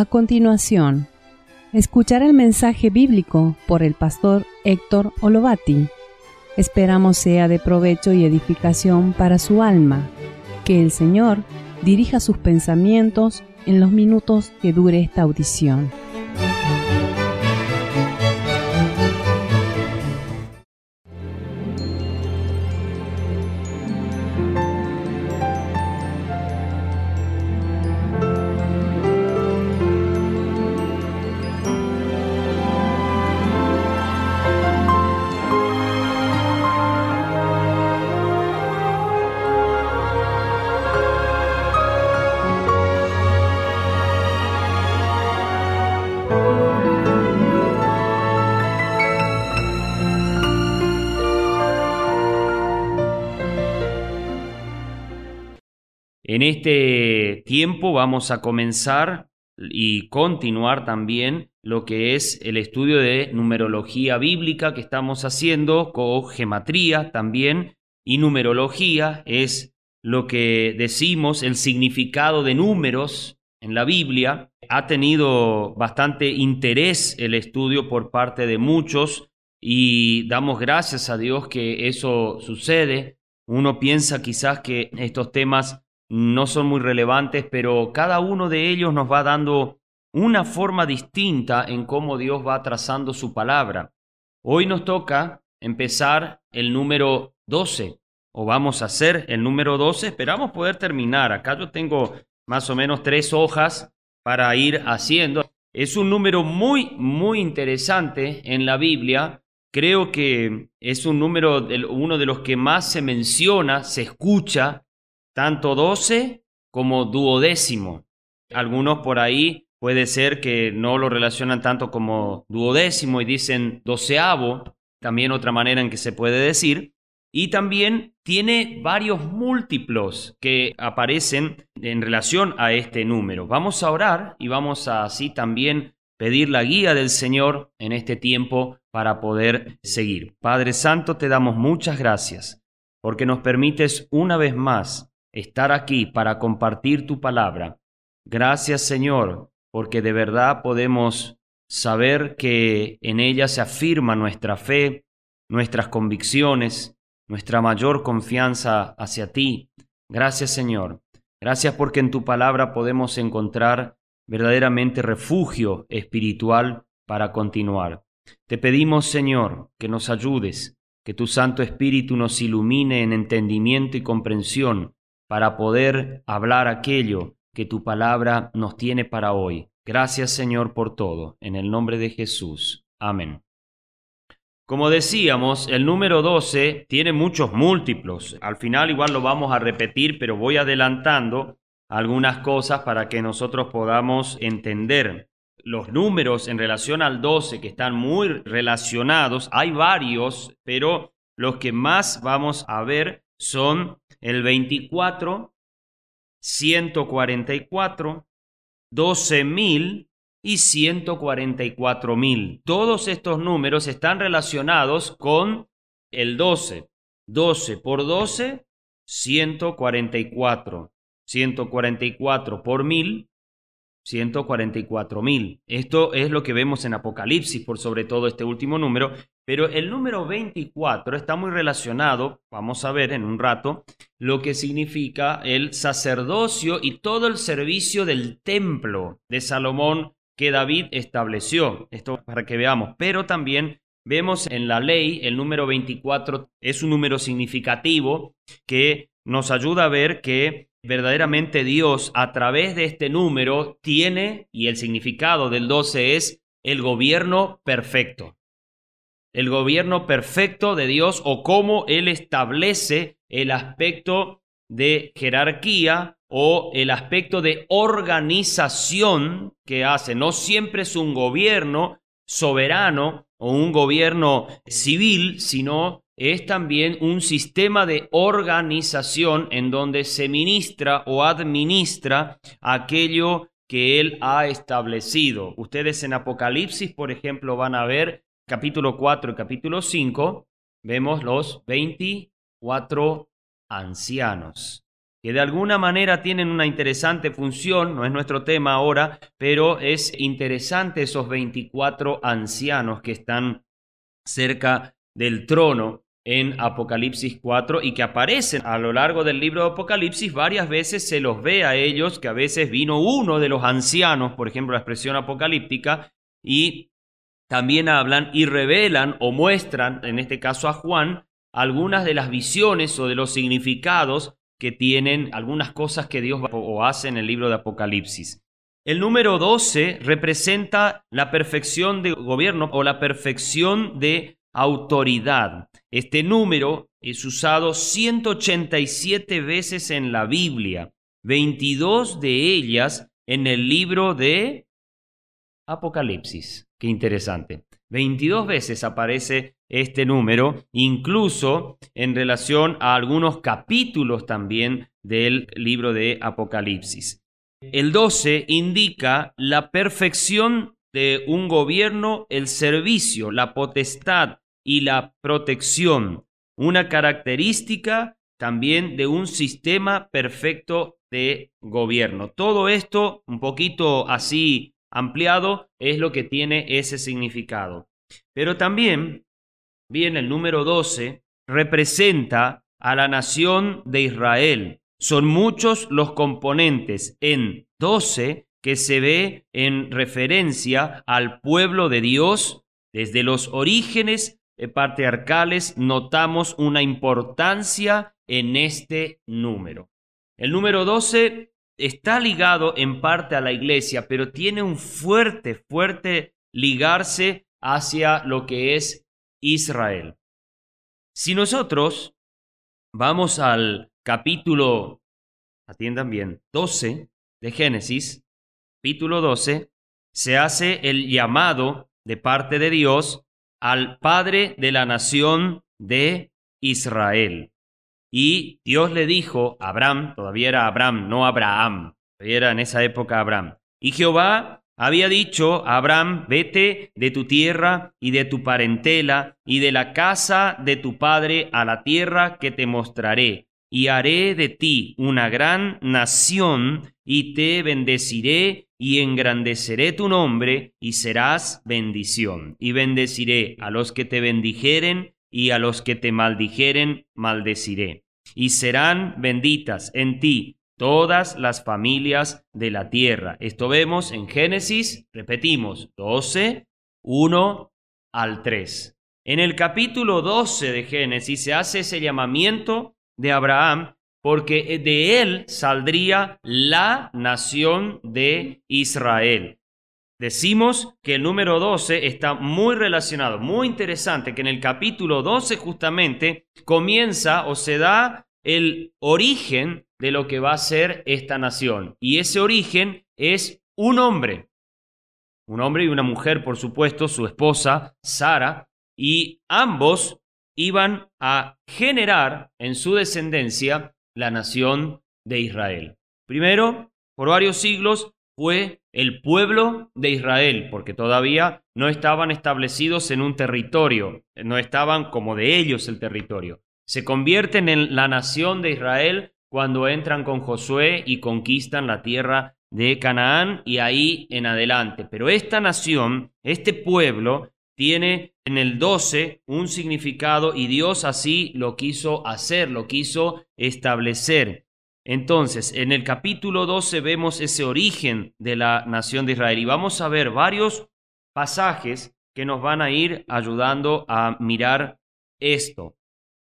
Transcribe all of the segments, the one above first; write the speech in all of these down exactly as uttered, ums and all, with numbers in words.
A continuación, escuchar el mensaje bíblico por el pastor Héctor Olovati. Esperamos sea de provecho y edificación para su alma. Que el Señor dirija sus pensamientos en los minutos que dure esta audición. En este tiempo vamos a comenzar y continuar también lo que es el estudio de numerología bíblica que estamos haciendo con gematría también, y numerología es lo que decimos el significado de números en la Biblia. Ha tenido bastante interés el estudio por parte de muchos y damos gracias a Dios que eso sucede. Uno piensa quizás que estos temas no son muy relevantes, pero cada uno de ellos nos va dando una forma distinta en cómo Dios va trazando su palabra. Hoy nos toca empezar el número doce, o vamos a hacer el número doce. Esperamos poder terminar. Acá yo tengo más o menos tres hojas para ir haciendo. Es un número muy, muy interesante en la Biblia. Creo que es un número, uno de los que más se menciona, se escucha, tanto doce como duodécimo. Algunos por ahí puede ser que no lo relacionan tanto como duodécimo y dicen doceavo, también otra manera en que se puede decir. Y también tiene varios múltiplos que aparecen en relación a este número. Vamos a orar y vamos a así también pedir la guía del Señor en este tiempo para poder seguir. Padre Santo, te damos muchas gracias porque nos permites una vez más estar aquí para compartir tu palabra. Gracias, Señor, porque de verdad podemos saber que en ella se afirma nuestra fe, nuestras convicciones, nuestra mayor confianza hacia ti. Gracias, Señor. Gracias porque en tu palabra podemos encontrar verdaderamente refugio espiritual para continuar. Te pedimos, Señor, que nos ayudes, que tu Santo Espíritu nos ilumine en entendimiento y comprensión para poder hablar aquello que tu palabra nos tiene para hoy. Gracias, Señor, por todo. En el nombre de Jesús. Amén. Como decíamos, el número doce tiene muchos múltiplos. Al final igual lo vamos a repetir, pero voy adelantando algunas cosas para que nosotros podamos entender. Los números en relación al doce que están muy relacionados, hay varios, pero los que más vamos a ver son el veinticuatro, ciento cuarenta y cuatro, doce mil y ciento cuarenta y cuatro mil. Todos estos números están relacionados con el doce. doce por doce, ciento cuarenta y cuatro. ciento cuarenta y cuatro por mil, ciento cuarenta y cuatro mil. Esto es lo que vemos en Apocalipsis, por sobre todo este último número, pero el número veinticuatro está muy relacionado, vamos a ver en un rato, lo que significa el sacerdocio y todo el servicio del templo de Salomón que David estableció. Esto para que veamos, pero también vemos en la ley el número veinticuatro es un número significativo que nos ayuda a ver que verdaderamente Dios a través de este número tiene, y el significado del doce es el gobierno perfecto. El gobierno perfecto de Dios, o cómo Él establece el aspecto de jerarquía o el aspecto de organización que hace. No siempre es un gobierno soberano o un gobierno civil, sino es también un sistema de organización en donde se ministra o administra aquello que Él ha establecido. Ustedes en Apocalipsis, por ejemplo, van a ver capítulo cuatro y capítulo cinco, vemos los veinticuatro ancianos. que de alguna manera tienen una interesante función, no es nuestro tema ahora, pero es interesante esos veinticuatro ancianos que están cerca del trono en Apocalipsis cuatro y que aparecen a lo largo del libro de Apocalipsis. Varias veces se los ve a ellos, que a veces vino uno de los ancianos, por ejemplo la expresión apocalíptica, y también hablan y revelan o muestran, en este caso a Juan, algunas de las visiones o de los significados que tienen algunas cosas que Dios o hace en el libro de Apocalipsis. El número doce representa la perfección de gobierno o la perfección de autoridad. Este número es usado ciento ochenta y siete veces en la Biblia, veintidós de ellas en el libro de Apocalipsis. Qué interesante. veintidós veces aparece este número, incluso en relación a algunos capítulos también del libro de Apocalipsis. El doce indica la perfección de un gobierno, el servicio, la potestad y la protección, una característica también de un sistema perfecto de gobierno. Todo esto, un poquito así ampliado, es lo que tiene ese significado. Pero también, bien, el número doce representa a la nación de Israel. Son muchos los componentes en doce que se ve en referencia al pueblo de Dios. Desde los orígenes patriarcales notamos una importancia en este número. El número doce está ligado en parte a la iglesia, pero tiene un fuerte, fuerte ligarse hacia lo que es Israel. Si nosotros vamos al capítulo, atiendan bien, doce de Génesis, capítulo doce, se hace el llamado de parte de Dios al padre de la nación de Israel. Y Dios le dijo a Abraham, todavía era Abraham, no Abraham, todavía era en esa época Abraham. Y Jehová había dicho a Abraham, vete de tu tierra y de tu parentela y de la casa de tu padre a la tierra que te mostraré. Y haré de ti una gran nación y te bendeciré y engrandeceré tu nombre y serás bendición. Y bendeciré a los que te bendijeren y a los que te maldijeren maldeciré. Y serán benditas en ti todas las familias de la tierra. Esto vemos en Génesis, repetimos, doce, uno al tres. En el capítulo doce de Génesis se hace ese llamamiento de Abraham porque de él saldría la nación de Israel. Decimos que el número doce está muy relacionado, muy interesante, que en el capítulo doce justamente comienza o se da el origen de lo que va a ser esta nación. Y ese origen es un hombre, un hombre y una mujer, por supuesto, su esposa, Sara, y ambos iban a generar en su descendencia la nación de Israel. Primero, por varios siglos, fue el pueblo de Israel, porque todavía no estaban establecidos en un territorio, no estaban como de ellos el territorio. Se convierten en la nación de Israel cuando entran con Josué y conquistan la tierra de Canaán y ahí en adelante. Pero esta nación, este pueblo, tiene en el doce un significado y Dios así lo quiso hacer, lo quiso establecer. Entonces, en el capítulo doce vemos ese origen de la nación de Israel y vamos a ver varios pasajes que nos van a ir ayudando a mirar esto.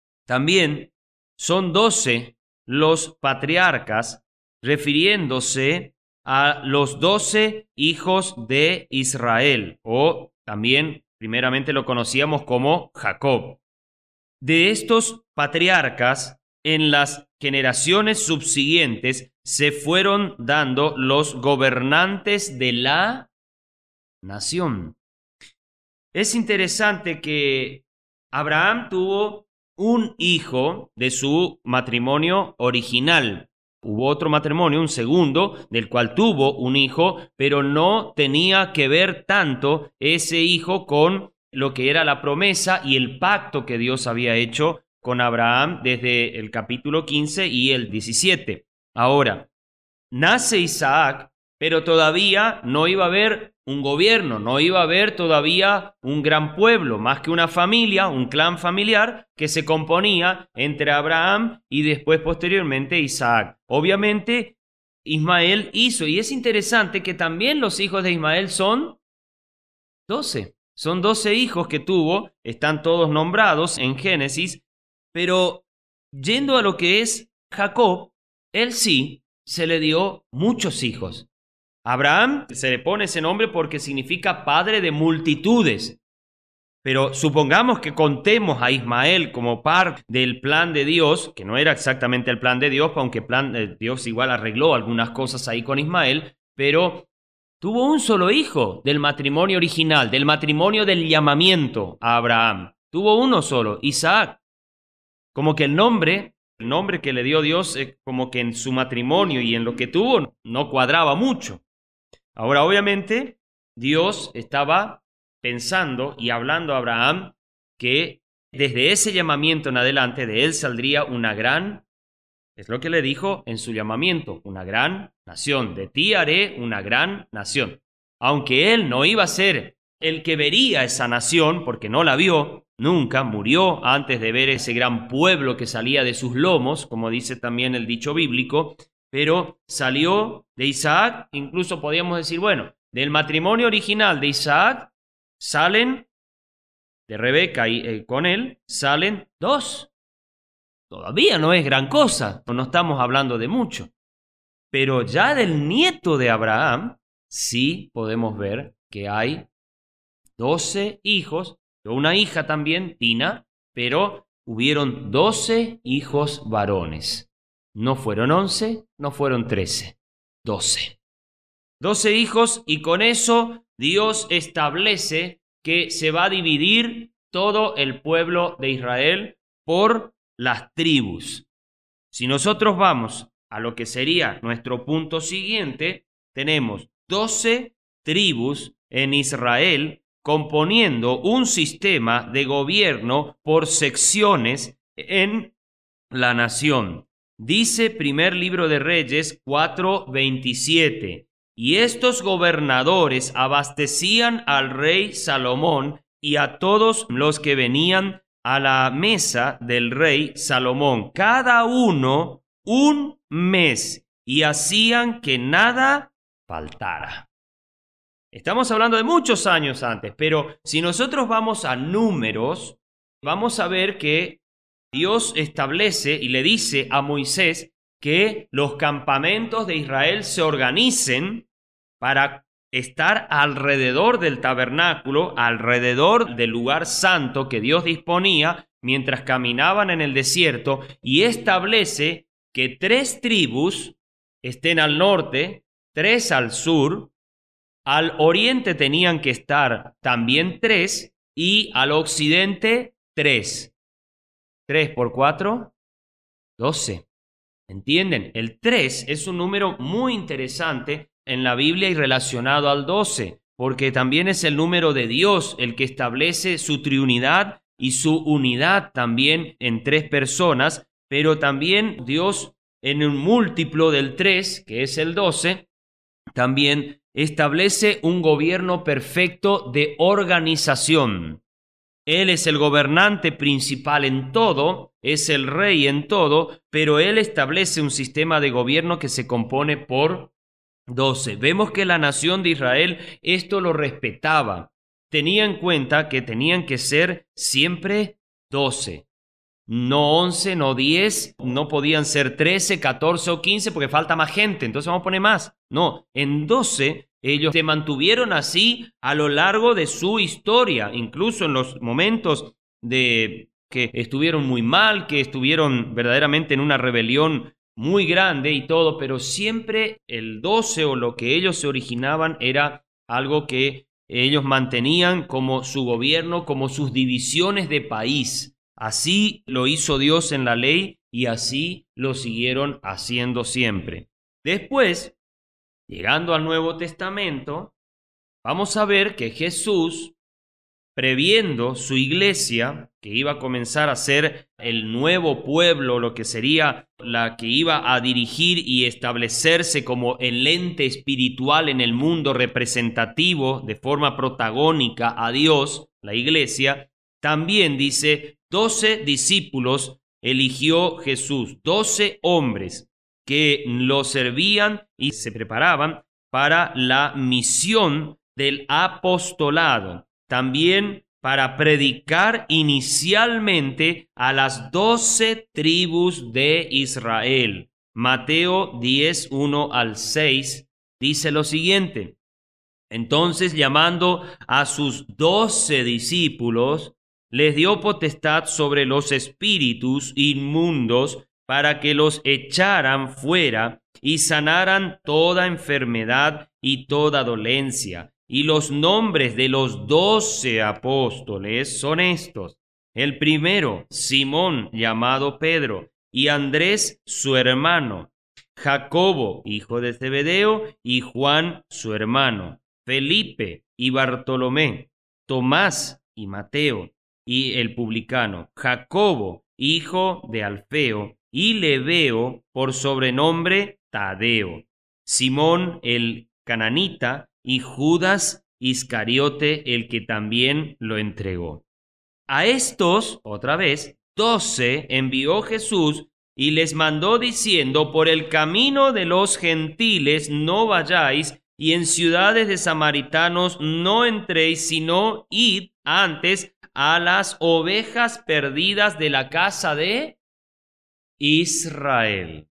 También son doce los patriarcas refiriéndose a los doce hijos de Israel, o también primeramente lo conocíamos como Jacob. De estos patriarcas, en las generaciones subsiguientes se fueron dando los gobernantes de la nación. Es interesante que Abraham tuvo un hijo de su matrimonio original. Hubo otro matrimonio, un segundo, del cual tuvo un hijo, pero no tenía que ver tanto ese hijo con lo que era la promesa y el pacto que Dios había hecho con Abraham desde el capítulo quince y el diecisiete. Ahora, nace Isaac, pero todavía no iba a haber un gobierno, no iba a haber todavía un gran pueblo, más que una familia, un clan familiar que se componía entre Abraham y después posteriormente Isaac. Obviamente Ismael hizo, y es interesante que también los hijos de Ismael son doce. Son doce hijos que tuvo, están todos nombrados en Génesis, pero yendo a lo que es Jacob, él sí se le dio muchos hijos. Abraham se le pone ese nombre porque significa padre de multitudes. Pero supongamos que contemos a Ismael como parte del plan de Dios, que no era exactamente el plan de Dios, aunque el plan de Dios igual arregló algunas cosas ahí con Ismael, pero tuvo un solo hijo del matrimonio original, del matrimonio del llamamiento a Abraham. Tuvo uno solo, Isaac. Como que el nombre, el nombre que le dio Dios, eh, como que en su matrimonio y en lo que tuvo, no cuadraba mucho. Ahora, obviamente, Dios estaba pensando y hablando a Abraham que desde ese llamamiento en adelante de él saldría una gran, es lo que le dijo en su llamamiento, una gran nación. De ti haré una gran nación. Aunque él no iba a ser el que vería esa nación, porque no la vio nunca, murió antes de ver ese gran pueblo que salía de sus lomos, como dice también el dicho bíblico, pero salió de Isaac, incluso podríamos decir, bueno, del matrimonio original de Isaac salen, de Rebeca y eh, con él, salen dos. Todavía no es gran cosa, no estamos hablando de mucho. Pero ya del nieto de Abraham, sí podemos ver que hay doce hijos, una hija también, Tina, pero hubieron doce hijos varones. No fueron once, no fueron trece, doce. Doce hijos, y con eso Dios establece que se va a dividir todo el pueblo de Israel por las tribus. Si nosotros vamos a lo que sería nuestro punto siguiente, tenemos doce tribus en Israel componiendo un sistema de gobierno por secciones en la nación. Dice primer libro de Reyes cuatro veintisiete, y estos gobernadores abastecían al rey Salomón y a todos los que venían a la mesa del rey Salomón, cada uno un mes, y hacían que nada faltara. Estamos hablando de muchos años antes, pero si nosotros vamos a números, vamos a ver que Dios establece y le dice a Moisés que los campamentos de Israel se organicen para estar alrededor del tabernáculo, alrededor del lugar santo que Dios disponía mientras caminaban en el desierto, y establece que tres tribus estén al norte, tres al sur, al oriente tenían que estar también tres, y al occidente tres. tres por cuatro, doce. ¿Entienden? El tres es un número muy interesante en la Biblia y relacionado al doce, porque también es el número de Dios el que establece su triunidad y su unidad también en tres personas, pero también Dios en un múltiplo del tres, que es el doce, también establece un gobierno perfecto de organización. Él es el gobernante principal en todo, es el rey en todo, pero él establece un sistema de gobierno que se compone por doce. Vemos que la nación de Israel esto lo respetaba. Tenía en cuenta que tenían que ser siempre doce. No once, no diez, no podían ser trece, catorce o quince porque falta más gente, entonces vamos a poner más. No, en doce ellos se mantuvieron así a lo largo de su historia, incluso en los momentos de que estuvieron muy mal, que estuvieron verdaderamente en una rebelión muy grande y todo, pero siempre el doce o lo que ellos se originaban era algo que ellos mantenían como su gobierno, como sus divisiones de país. Así lo hizo Dios en la ley y así lo siguieron haciendo siempre. Después, llegando al Nuevo Testamento, vamos a ver que Jesús, previendo su iglesia, que iba a comenzar a ser el nuevo pueblo, lo que sería la que iba a dirigir y establecerse como el ente espiritual en el mundo representativo de forma protagónica a Dios, la iglesia, también dice, doce discípulos eligió Jesús, doce hombres que lo servían y se preparaban para la misión del apostolado. También para predicar inicialmente a las doce tribus de Israel. Mateo diez, uno al seis dice lo siguiente: entonces, llamando a sus doce discípulos, les dio potestad sobre los espíritus inmundos para que los echaran fuera y sanaran toda enfermedad y toda dolencia. Y los nombres de los doce apóstoles son estos: el primero, Simón, llamado Pedro, y Andrés, su hermano, Jacobo, hijo de Zebedeo, y Juan, su hermano, Felipe y Bartolomé, Tomás y Mateo, y el publicano, Jacobo, hijo de Alfeo, y Lebeo, por sobrenombre Tadeo, Simón el cananita, y Judas Iscariote, el que también lo entregó. A estos, otra vez, doce envió Jesús y les mandó diciendo: por el camino de los gentiles no vayáis, y en ciudades de samaritanos no entréis, sino id antes a las ovejas perdidas de la casa de Israel.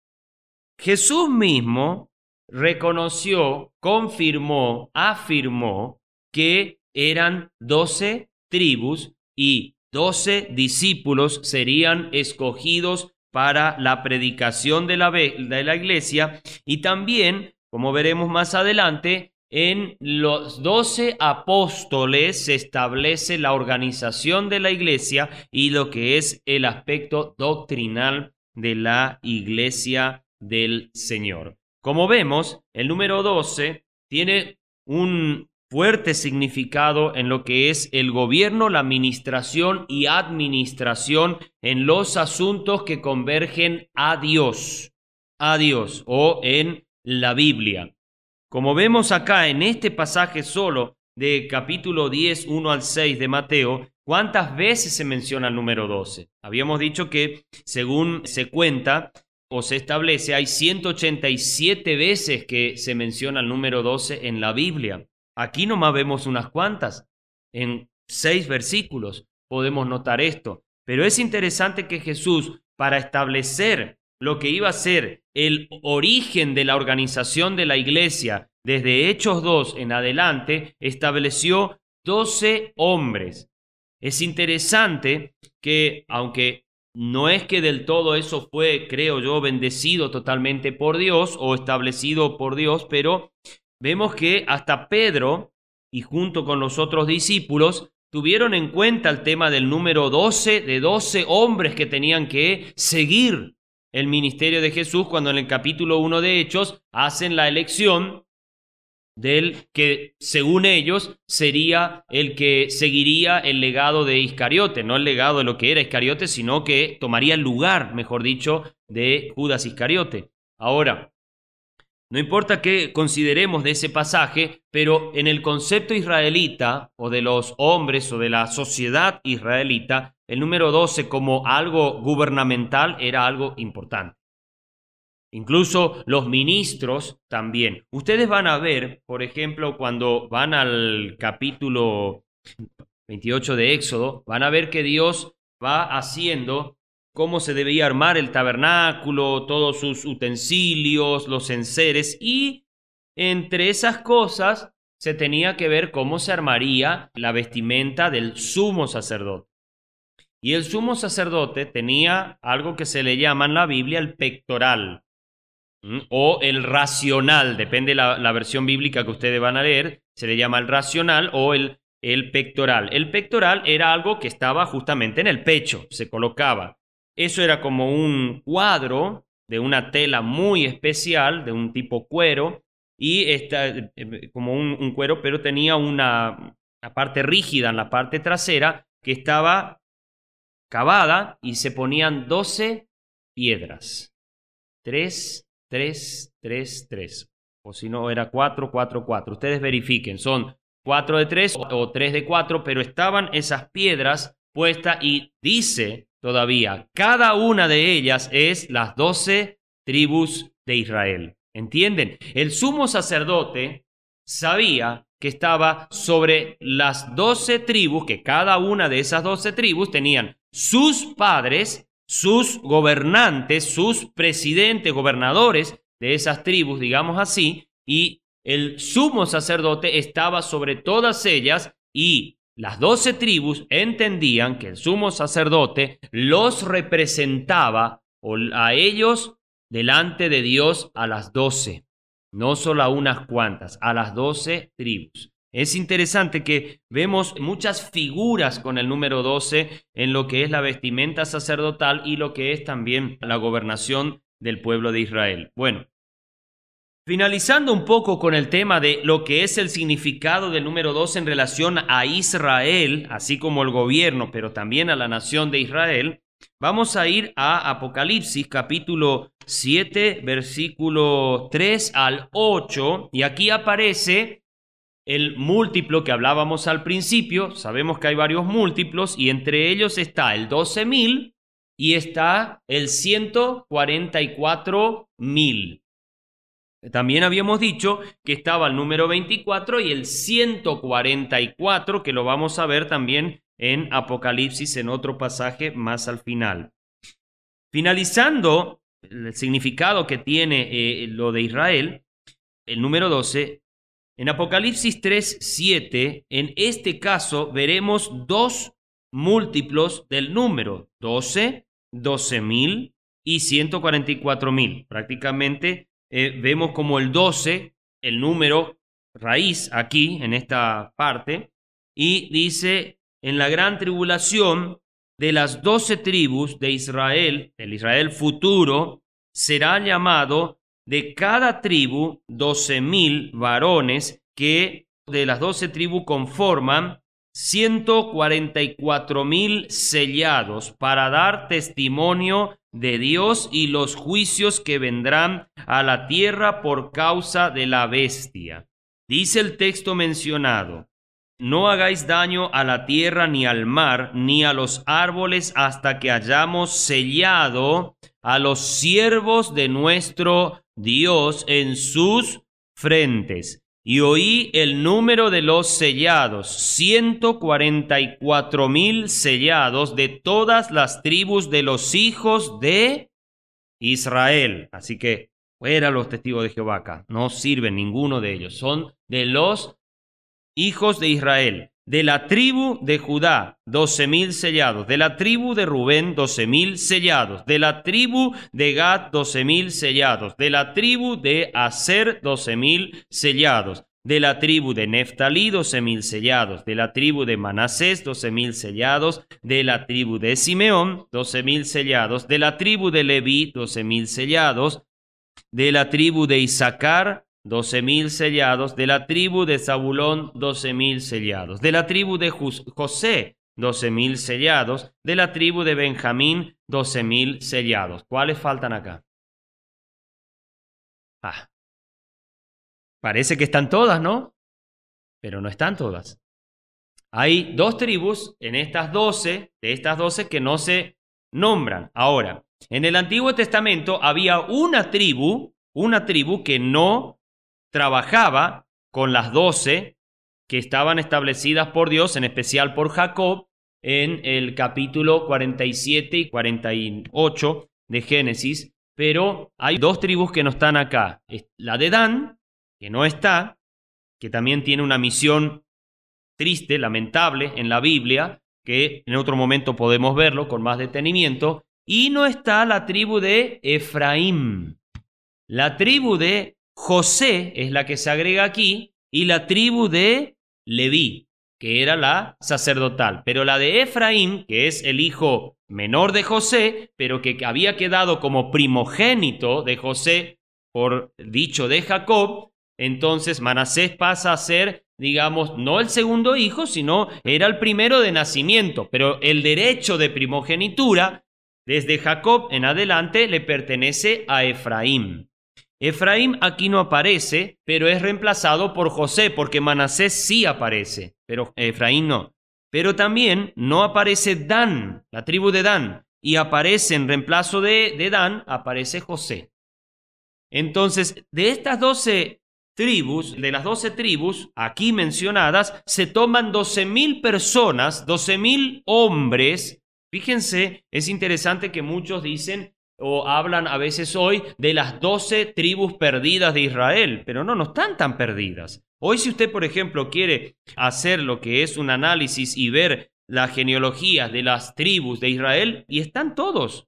Jesús mismo reconoció, confirmó, afirmó que eran doce tribus y doce discípulos serían escogidos para la predicación de la, de la iglesia, y también, como veremos más adelante, en los doce apóstoles se establece la organización de la iglesia y lo que es el aspecto doctrinal de la iglesia del Señor. Como vemos, el número doce tiene un fuerte significado en lo que es el gobierno, la administración y administración en los asuntos que convergen a Dios, a Dios o en la Biblia. Como vemos acá en este pasaje solo de capítulo diez, uno al seis de Mateo, ¿cuántas veces se menciona el número doce? Habíamos dicho que según se cuenta o se establece, hay ciento ochenta y siete veces que se menciona el número doce en la Biblia. Aquí nomás vemos unas cuantas. En seis versículos podemos notar esto. Pero es interesante que Jesús, para establecer lo que iba a ser el origen de la organización de la iglesia, desde Hechos dos en adelante, estableció doce hombres. Es interesante que, aunque no es que del todo eso fue, creo yo, bendecido totalmente por Dios o establecido por Dios, pero vemos que hasta Pedro, y junto con los otros discípulos, tuvieron en cuenta el tema del número doce, de doce hombres que tenían que seguir el ministerio de Jesús, cuando en el capítulo uno de Hechos hacen la elección del que, según ellos, sería el que seguiría el legado de Iscariote, no el legado de lo que era Iscariote, sino que tomaría el lugar, mejor dicho, de Judas Iscariote. Ahora, no importa qué consideremos de ese pasaje, pero en el concepto israelita, o de los hombres, o de la sociedad israelita, el número doce como algo gubernamental era algo importante. Incluso los ministros también. Ustedes van a ver, por ejemplo, cuando van al capítulo veintiocho de Éxodo, van a ver que Dios va haciendo cómo se debía armar el tabernáculo, todos sus utensilios, los enseres, y entre esas cosas se tenía que ver cómo se armaría la vestimenta del sumo sacerdote. Y el sumo sacerdote tenía algo que se le llama en la Biblia el pectoral, ¿m? o el racional, depende la, la versión bíblica que ustedes van a leer, se le llama el racional o el, el pectoral. El pectoral era algo que estaba justamente en el pecho, se colocaba. Eso era como un cuadro de una tela muy especial, de un tipo cuero, y esta, como un, un cuero, pero tenía una, una parte rígida en la parte trasera que estaba cavada y se ponían doce piedras. Tres, tres, tres, tres. O si no, era cuatro, cuatro, cuatro. Ustedes verifiquen, son cuatro de tres o tres de cuatro, pero estaban esas piedras puestas y dice todavía, cada una de ellas es las doce tribus de Israel. ¿Entienden? El sumo sacerdote sabía que estaba sobre las doce tribus, que cada una de esas doce tribus tenían sus padres, sus gobernantes, sus presidentes, gobernadores de esas tribus, digamos así, y el sumo sacerdote estaba sobre todas ellas y las doce tribus entendían que el sumo sacerdote los representaba a ellos delante de Dios a las doce, no solo a unas cuantas, a las doce tribus. Es interesante que vemos muchas figuras con el número doce en lo que es la vestimenta sacerdotal y lo que es también la gobernación del pueblo de Israel. Bueno, finalizando un poco con el tema de lo que es el significado del número doce en relación a Israel, así como el gobierno, pero también a la nación de Israel, vamos a ir a Apocalipsis capítulo siete, versículo tres al ocho, y aquí aparece el múltiplo que hablábamos al principio. Sabemos que hay varios múltiplos y entre ellos está el doce mil y está el ciento cuarenta y cuatro mil. También habíamos dicho que estaba el número veinticuatro y el ciento cuarenta y cuatro, que lo vamos a ver también en Apocalipsis en otro pasaje más al final. Finalizando el significado que tiene eh, lo de Israel, el número doce, en Apocalipsis tres, siete, en este caso veremos dos múltiplos del número doce, doce mil y ciento cuarenta y cuatro mil. Prácticamente eh, vemos como el doce, el número raíz aquí en esta parte, y dice: en la gran tribulación de las doce tribus de Israel, del Israel futuro, será llamado de cada tribu doce mil varones, que de las doce tribus conforman ciento cuarenta y cuatro mil sellados para dar testimonio de Dios y los juicios que vendrán a la tierra por causa de la bestia. Dice el texto mencionado: no hagáis daño a la tierra, ni al mar, ni a los árboles, hasta que hayamos sellado a los siervos de nuestro Dios en sus frentes. Y oí el número de los sellados, ciento cuarenta y cuatro mil sellados de todas las tribus de los hijos de Israel. Así que fuera los testigos de Jehová acá, no sirven ninguno de ellos, son de los hijos de Israel. De la tribu de Judá, doce mil sellados. De la tribu de Rubén, doce mil sellados. De la tribu de Gad, doce mil sellados. De la tribu de Aser, doce mil sellados. De la tribu de Neftalí, doce mil sellados. De la tribu de Manasés, doce mil sellados. De la tribu de Simeón, doce mil sellados. De la tribu de Leví, doce mil sellados. De la tribu de Isaacar, doce mil sellados. De la tribu de Zabulón, doce mil sellados. De la tribu de José, doce mil sellados. De la tribu de Benjamín, doce mil sellados. ¿Cuáles faltan acá? Ah, parece que están todas, ¿no? Pero no están todas. Hay dos tribus en estas doce, de estas doce, que no se nombran. Ahora, en el Antiguo Testamento había una tribu, una tribu que no trabajaba con las doce que estaban establecidas por Dios, en especial por Jacob, en el capítulo cuarenta y siete y cuarenta y ocho de Génesis, pero hay dos tribus que no están acá. La de Dan, que no está, que también tiene una misión triste, lamentable en la Biblia, que en otro momento podemos verlo con más detenimiento, y no está la tribu de Efraín. La tribu de José es la que se agrega aquí, y la tribu de Leví, que era la sacerdotal. Pero la de Efraín, que es el hijo menor de José, pero que había quedado como primogénito de José por dicho de Jacob, entonces Manasés pasa a ser digamos, no el segundo hijo, sino era el primero de nacimiento, pero el derecho de primogenitura desde Jacob en adelante le pertenece a Efraín. Efraín aquí no aparece, pero es reemplazado por José, porque Manasés sí aparece, pero Efraín no. Pero también no aparece Dan, la tribu de Dan, y aparece en reemplazo de, de Dan, aparece José. Entonces, de estas doce tribus, de las doce tribus aquí mencionadas, se toman doce mil personas, doce mil hombres. Fíjense, es interesante que muchos dicen o hablan a veces hoy de las doce tribus perdidas de Israel, pero no, no están tan perdidas. Hoy si usted, por ejemplo, quiere hacer lo que es un análisis y ver las genealogías de las tribus de Israel, y están todos.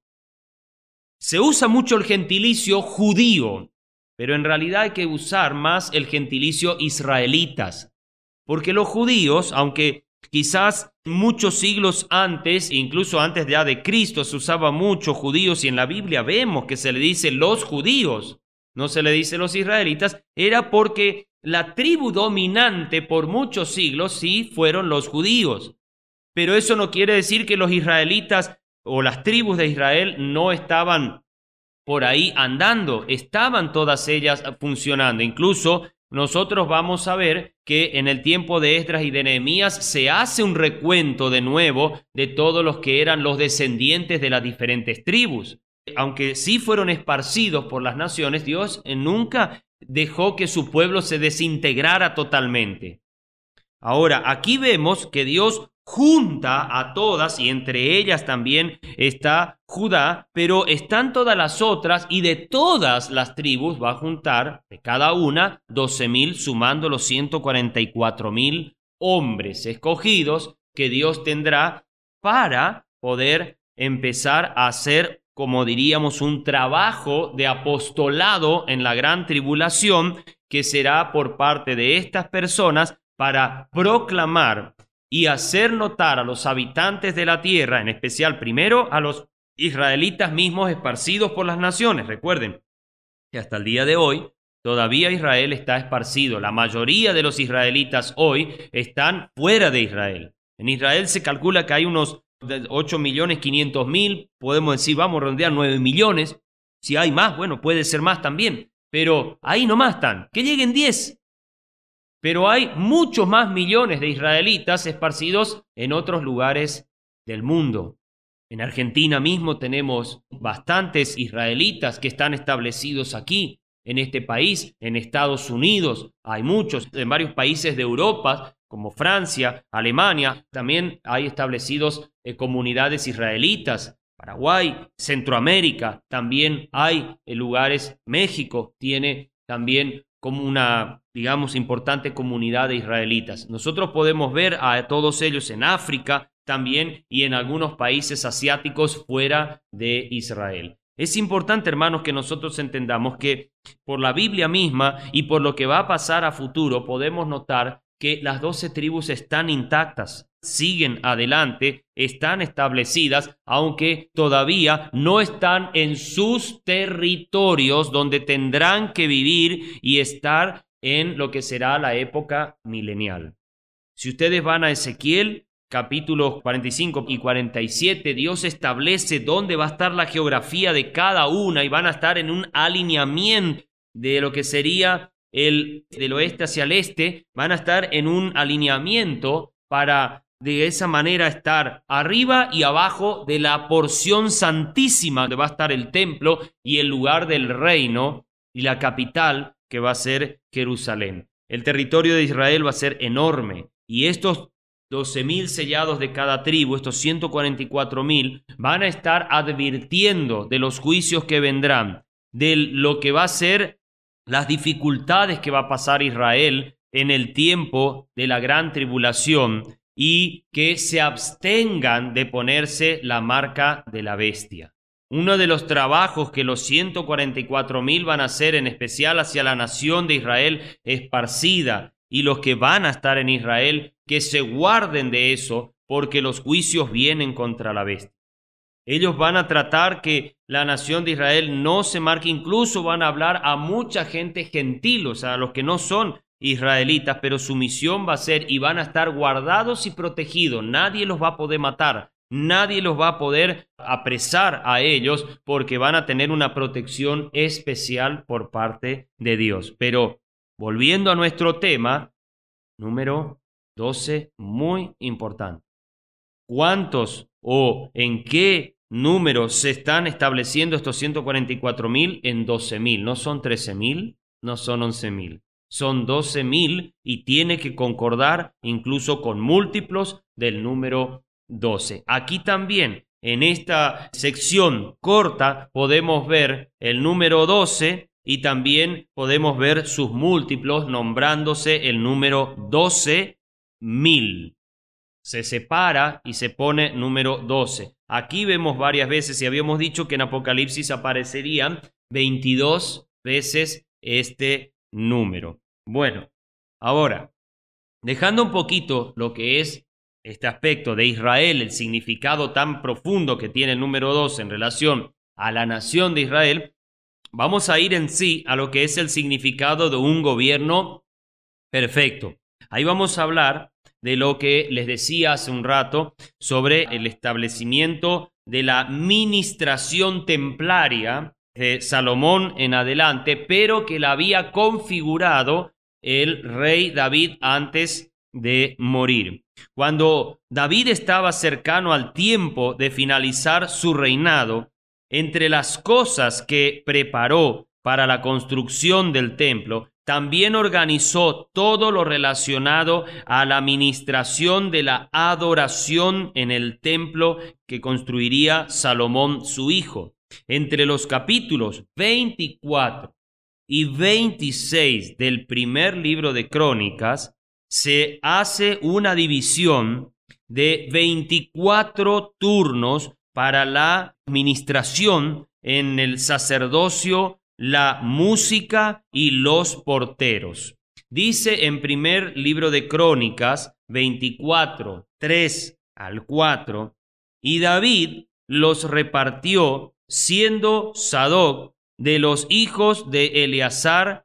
Se usa mucho el gentilicio judío, pero en realidad hay que usar más el gentilicio israelitas, porque los judíos, aunque quizás muchos siglos antes, incluso antes ya de Cristo, se usaba mucho judíos, y en la Biblia vemos que se le dice los judíos, no se le dice los israelitas, era porque la tribu dominante por muchos siglos sí fueron los judíos. Pero eso no quiere decir que los israelitas o las tribus de Israel no estaban por ahí andando, estaban todas ellas funcionando. Incluso nosotros vamos a ver que en el tiempo de Esdras y de Nehemías se hace un recuento de nuevo de todos los que eran los descendientes de las diferentes tribus. Aunque sí fueron esparcidos por las naciones, Dios nunca dejó que su pueblo se desintegrara totalmente. Ahora, aquí vemos que Dios junta a todas, y entre ellas también está Judá, pero están todas las otras, y de todas las tribus va a juntar, de cada una, doce mil, sumando los ciento cuarenta y cuatro mil hombres escogidos que Dios tendrá para poder empezar a hacer, como diríamos, un trabajo de apostolado en la gran tribulación, que será por parte de estas personas para proclamar y hacer notar a los habitantes de la tierra, en especial primero a los israelitas mismos esparcidos por las naciones. Recuerden que hasta el día de hoy todavía Israel está esparcido. La mayoría de los israelitas hoy están fuera de Israel. En Israel se calcula que hay unos ocho millones quinientos mil, podemos decir, vamos a redondear nueve millones. Si hay más, bueno, puede ser más también, pero ahí nomás están. Que lleguen diez. Pero hay muchos más millones de israelitas esparcidos en otros lugares del mundo. En Argentina mismo tenemos bastantes israelitas que están establecidos aquí, en este país. En Estados Unidos hay muchos, en varios países de Europa, como Francia, Alemania, también hay establecidos eh, comunidades israelitas. Paraguay, Centroamérica, también hay eh, lugares. México tiene también como una, digamos, importante comunidad de israelitas. Nosotros podemos ver a todos ellos en África también y en algunos países asiáticos fuera de Israel. Es importante, hermanos, que nosotros entendamos que por la Biblia misma y por lo que va a pasar a futuro, podemos notar que las doce tribus están intactas, siguen adelante, están establecidas, aunque todavía no están en sus territorios donde tendrán que vivir y estar en lo que será la época milenial. Si ustedes van a Ezequiel, capítulos cuarenta y cinco y cuarenta y siete, Dios establece dónde va a estar la geografía de cada una y van a estar en un alineamiento de lo que sería el del oeste hacia el este, van a estar en un alineamiento para de esa manera estar arriba y abajo de la porción santísima donde va a estar el templo y el lugar del reino y la capital que va a ser Jerusalén. El territorio de Israel va a ser enorme y estos doce mil sellados de cada tribu, estos ciento cuarenta y cuatro mil, van a estar advirtiendo de los juicios que vendrán, de lo que va a ser las dificultades que va a pasar Israel en el tiempo de la gran tribulación y que se abstengan de ponerse la marca de la bestia. Uno de los trabajos que los ciento cuarenta y cuatro mil van a hacer, en especial hacia la nación de Israel esparcida, y los que van a estar en Israel, que se guarden de eso, porque los juicios vienen contra la bestia. Ellos van a tratar que la nación de Israel no se marque, incluso van a hablar a mucha gente gentil, o sea, a los que no son israelitas, pero su misión va a ser y van a estar guardados y protegidos. Nadie los va a poder matar, nadie los va a poder apresar a ellos porque van a tener una protección especial por parte de Dios. Pero volviendo a nuestro tema, número doce, muy importante. ¿Cuántos o en qué números se están estableciendo estos ciento cuarenta y cuatro mil? En doce mil. No son trece mil, no son once mil. Son doce mil y tiene que concordar incluso con múltiplos del número doce. Aquí también, en esta sección corta, podemos ver el número doce y también podemos ver sus múltiplos nombrándose el número doce mil. Se separa y se pone número doce. Aquí vemos varias veces y habíamos dicho que en Apocalipsis aparecerían veintidós veces este número. Bueno, ahora, dejando un poquito lo que es este aspecto de Israel, el significado tan profundo que tiene el número doce en relación a la nación de Israel, vamos a ir en sí a lo que es el significado de un gobierno perfecto. Ahí vamos a hablar de lo que les decía hace un rato sobre el establecimiento de la ministración templaria de Salomón en adelante, pero que la había configurado el rey David antes de morir. Cuando David estaba cercano al tiempo de finalizar su reinado, entre las cosas que preparó para la construcción del templo, también organizó todo lo relacionado a la administración de la adoración en el templo que construiría Salomón su hijo. Entre los capítulos veinticuatro y veintiséis del primer libro de Crónicas se hace una división de veinticuatro turnos para la administración en el sacerdocio, la música y los porteros. Dice en primer libro de Crónicas veinticuatro, tres al cuatro, y David los repartió siendo Sadoc de los hijos de Eleazar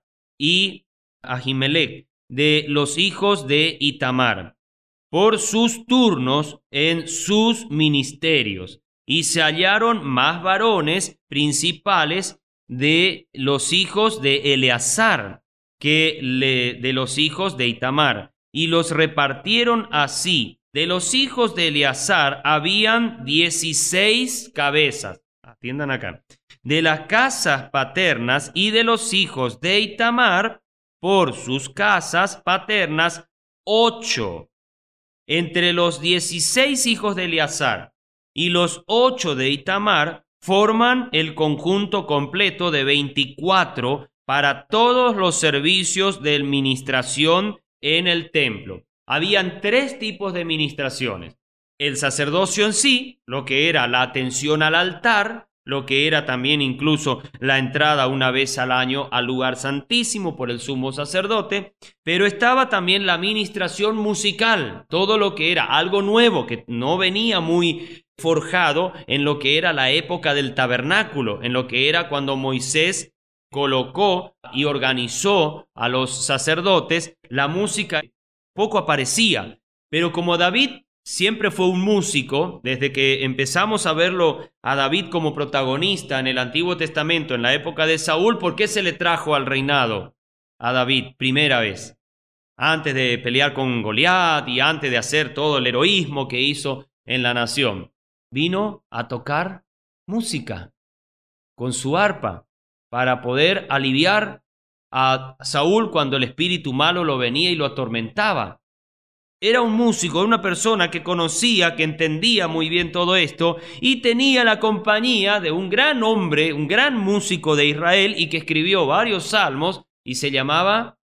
y Ahimelech de los hijos de Itamar, por sus turnos en sus ministerios, y se hallaron más varones principales de los hijos de Eleazar que le, de los hijos de Itamar, y los repartieron así. De los hijos de Eleazar habían dieciséis cabezas, atiendan acá, de las casas paternas, y de los hijos de Itamar por sus casas paternas ocho. Entre los dieciséis hijos de Eleazar y los ocho de Itamar forman el conjunto completo de veinticuatro para todos los servicios de administración en el templo. Habían tres tipos de administraciones: el sacerdocio en sí, lo que era la atención al altar, lo que era también incluso la entrada una vez al año al lugar santísimo por el sumo sacerdote, pero estaba también la administración musical, todo lo que era algo nuevo que no venía muy forjado en lo que era la época del tabernáculo, en lo que era cuando Moisés colocó y organizó a los sacerdotes. La música poco aparecía, pero como David siempre fue un músico, desde que empezamos a verlo a David como protagonista en el Antiguo Testamento, en la época de Saúl, ¿por qué se le trajo al reinado a David primera vez? Antes de pelear con Goliat y antes de hacer todo el heroísmo que hizo en la nación, vino a tocar música con su arpa para poder aliviar a Saúl cuando el espíritu malo lo venía y lo atormentaba. Era un músico, una persona que conocía, que entendía muy bien todo esto y tenía la compañía de un gran hombre, un gran músico de Israel y que escribió varios salmos y se llamaba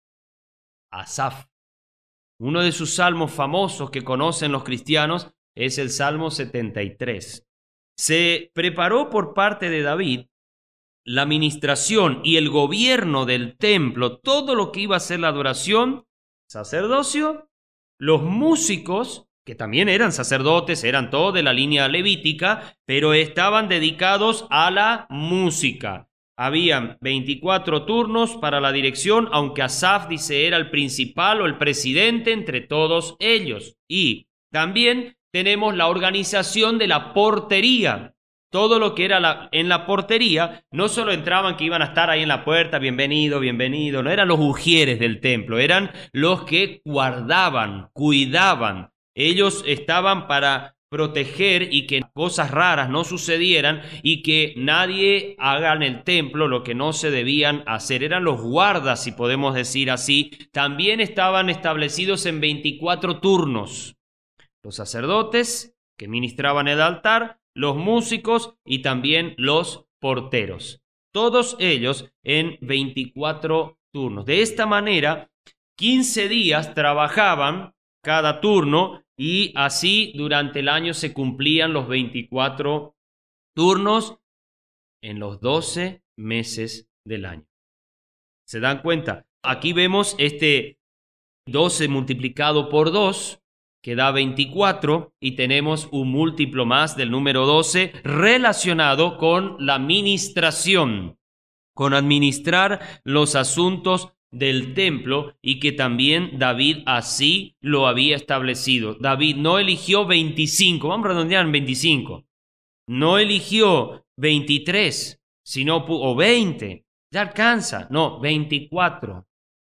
Asaf. Uno de sus salmos famosos que conocen los cristianos es el Salmo setenta y tres. Se preparó por parte de David la administración y el gobierno del templo, todo lo que iba a ser la adoración, sacerdocio, los músicos, que también eran sacerdotes, eran todos de la línea levítica, pero estaban dedicados a la música, Habían veinticuatro turnos para la dirección, aunque Asaf dice era el principal o el presidente entre todos ellos. Y también tenemos la organización de la portería. Todo lo que era la, en la portería, no solo entraban que iban a estar ahí en la puerta, bienvenido, bienvenido, no eran los ujieres del templo, eran los que guardaban, cuidaban. Ellos estaban para proteger y que cosas raras no sucedieran y que nadie haga en el templo lo que no se debían hacer. Eran los guardas, si podemos decir así. También estaban establecidos en veinticuatro turnos. Los sacerdotes que ministraban el altar, los músicos y también los porteros. Todos ellos en veinticuatro turnos. De esta manera, quince días trabajaban cada turno y así durante el año se cumplían los veinticuatro turnos en los doce meses del año. ¿Se dan cuenta? Aquí vemos este doce multiplicado por dos, que da veinticuatro, y tenemos un múltiplo más del número doce relacionado con la administración, con administrar los asuntos del templo, y que también David así lo había establecido. David no eligió veinticinco, vamos a redondear en veinticinco, no eligió veintitrés, sino, o veinte, ya alcanza, no, veinticuatro.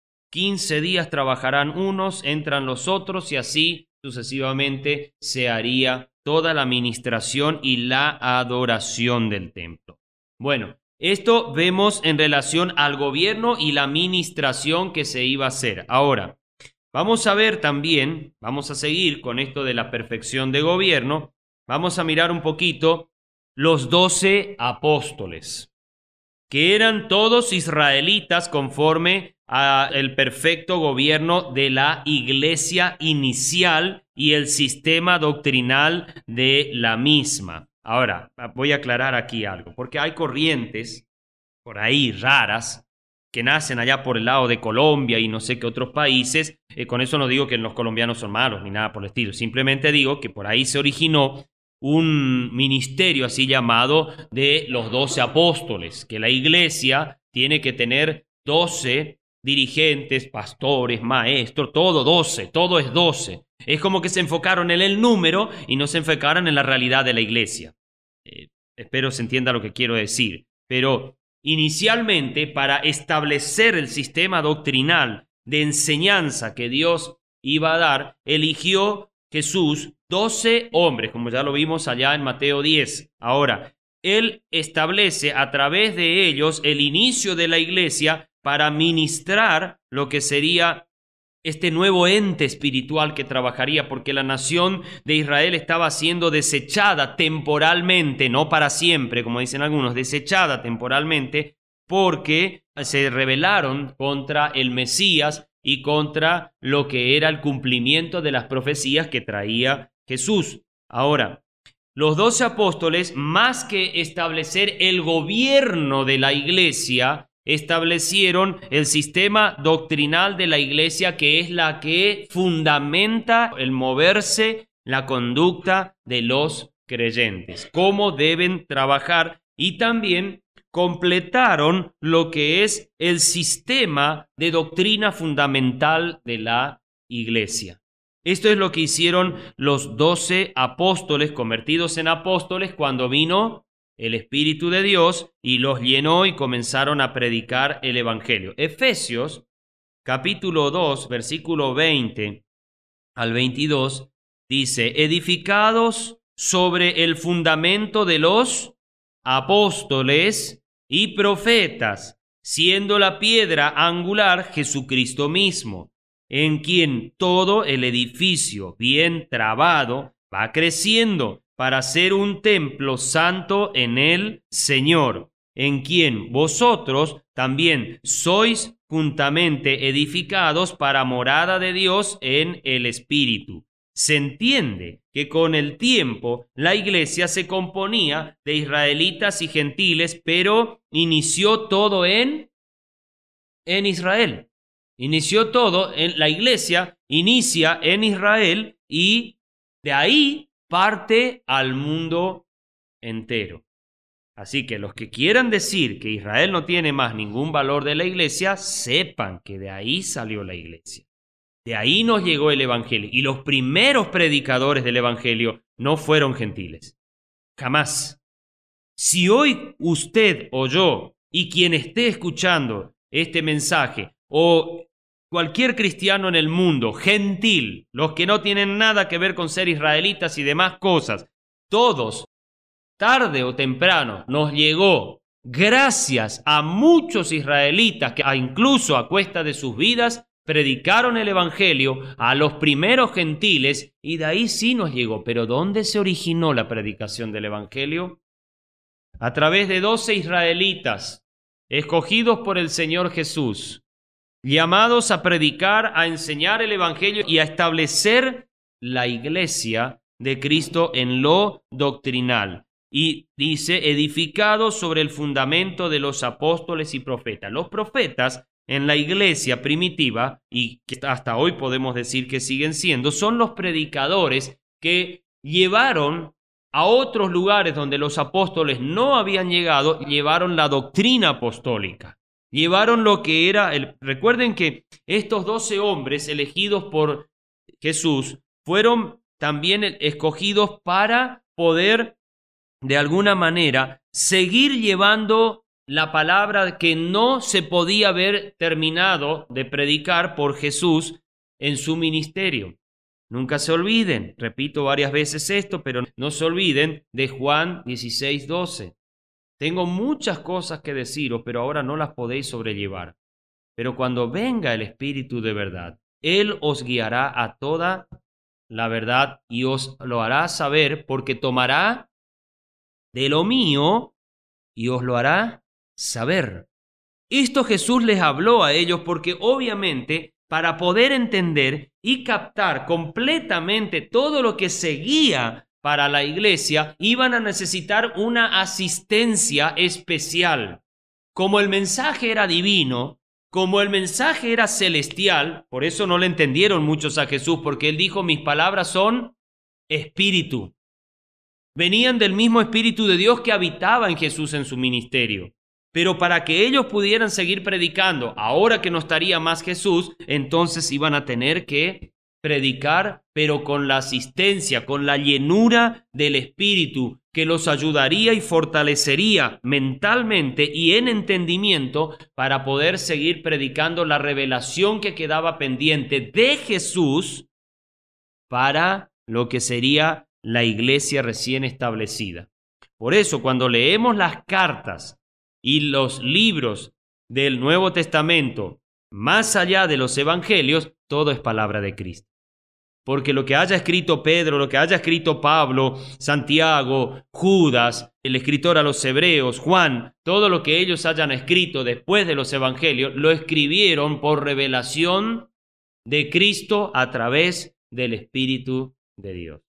quince días trabajarán unos, entran los otros, y así sucesivamente se haría toda la administración y la adoración del templo. Bueno, esto vemos en relación al gobierno y la administración que se iba a hacer. Ahora, vamos a ver también, vamos a seguir con esto de la perfección de gobierno, vamos a mirar un poquito los doce apóstoles, que eran todos israelitas conforme al perfecto gobierno de la iglesia inicial y el sistema doctrinal de la misma. Ahora, voy a aclarar aquí algo, porque hay corrientes por ahí raras que nacen allá por el lado de Colombia y no sé qué otros países. Eh, con eso no digo que los colombianos son malos ni nada por el estilo, simplemente digo que por ahí se originó un ministerio así llamado de los doce apóstoles, que la iglesia tiene que tener doce dirigentes, pastores, maestros, todo doce, todo es doce. Es como que se enfocaron en el número y no se enfocaron en la realidad de la iglesia. Eh, espero se entienda lo que quiero decir. Pero inicialmente, para establecer el sistema doctrinal de enseñanza que Dios iba a dar, eligió Jesús doce hombres, como ya lo vimos allá en Mateo diez. Ahora, Él establece a través de ellos el inicio de la iglesia para ministrar lo que sería este nuevo ente espiritual que trabajaría, porque la nación de Israel estaba siendo desechada temporalmente, no para siempre, como dicen algunos, desechada temporalmente, porque se rebelaron contra el Mesías y contra lo que era el cumplimiento de las profecías que traía Jesús. Ahora, los doce apóstoles, más que establecer el gobierno de la iglesia, establecieron el sistema doctrinal de la iglesia, que es la que fundamenta el moverse, la conducta de los creyentes, cómo deben trabajar, y también completaron lo que es el sistema de doctrina fundamental de la iglesia. Esto es lo que hicieron los doce apóstoles convertidos en apóstoles cuando vino el Espíritu de Dios y los llenó y comenzaron a predicar el Evangelio. Efesios capítulo dos, versículo veinte al veintidós, dice: edificados sobre el fundamento de los apóstoles y profetas, siendo la piedra angular Jesucristo mismo, en quien todo el edificio bien trabado va creciendo para ser un templo santo en el Señor, en quien vosotros también sois juntamente edificados para morada de Dios en el Espíritu. Se entiende que con el tiempo la iglesia se componía de israelitas y gentiles, pero inició todo en, en Israel. Inició todo en la iglesia, inicia en Israel y de ahí parte al mundo entero. Así que los que quieran decir que Israel no tiene más ningún valor de la iglesia, sepan que de ahí salió la iglesia. De ahí nos llegó el evangelio. Y los primeros predicadores del evangelio no fueron gentiles. Jamás. Si hoy usted o yo y quien esté escuchando este mensaje o cualquier cristiano en el mundo, gentil, los que no tienen nada que ver con ser israelitas y demás cosas, todos, tarde o temprano, nos llegó gracias a muchos israelitas que incluso a cuesta de sus vidas predicaron el evangelio a los primeros gentiles y de ahí sí nos llegó. Pero ¿dónde se originó la predicación del evangelio? A través de doce israelitas escogidos por el Señor Jesús, llamados a predicar, a enseñar el evangelio y a establecer la iglesia de Cristo en lo doctrinal. Y dice, edificados sobre el fundamento de los apóstoles y profetas. Los profetas en la iglesia primitiva, y que hasta hoy podemos decir que siguen siendo, son los predicadores que llevaron a otros lugares donde los apóstoles no habían llegado, llevaron la doctrina apostólica. Llevaron lo que era el... Recuerden que estos doce hombres elegidos por Jesús fueron también escogidos para poder, de alguna manera, seguir llevando la palabra que no se podía haber terminado de predicar por Jesús en su ministerio. Nunca se olviden, repito varias veces esto, pero no se olviden de Juan dieciséis doce. Tengo muchas cosas que deciros, pero ahora no las podéis sobrellevar. Pero cuando venga el Espíritu de verdad, Él os guiará a toda la verdad y os lo hará saber, porque tomará de lo mío y os lo hará saber. Esto Jesús les habló a ellos porque obviamente para poder entender y captar completamente todo lo que seguía para la iglesia, iban a necesitar una asistencia especial. Como el mensaje era divino, como el mensaje era celestial, por eso no le entendieron muchos a Jesús, porque Él dijo, mis palabras son espíritu. Venían del mismo Espíritu de Dios que habitaba en Jesús en su ministerio. Pero para que ellos pudieran seguir predicando, ahora que no estaría más Jesús, entonces iban a tener que predicar, pero con la asistencia, con la llenura del Espíritu, que los ayudaría y fortalecería mentalmente y en entendimiento para poder seguir predicando la revelación que quedaba pendiente de Jesús para lo que sería la iglesia recién establecida. Por eso, cuando leemos las cartas y los libros del Nuevo Testamento, más allá de los evangelios, todo es palabra de Cristo. Porque lo que haya escrito Pedro, lo que haya escrito Pablo, Santiago, Judas, el escritor a los Hebreos, Juan, todo lo que ellos hayan escrito después de los evangelios, lo escribieron por revelación de Cristo a través del Espíritu de Dios.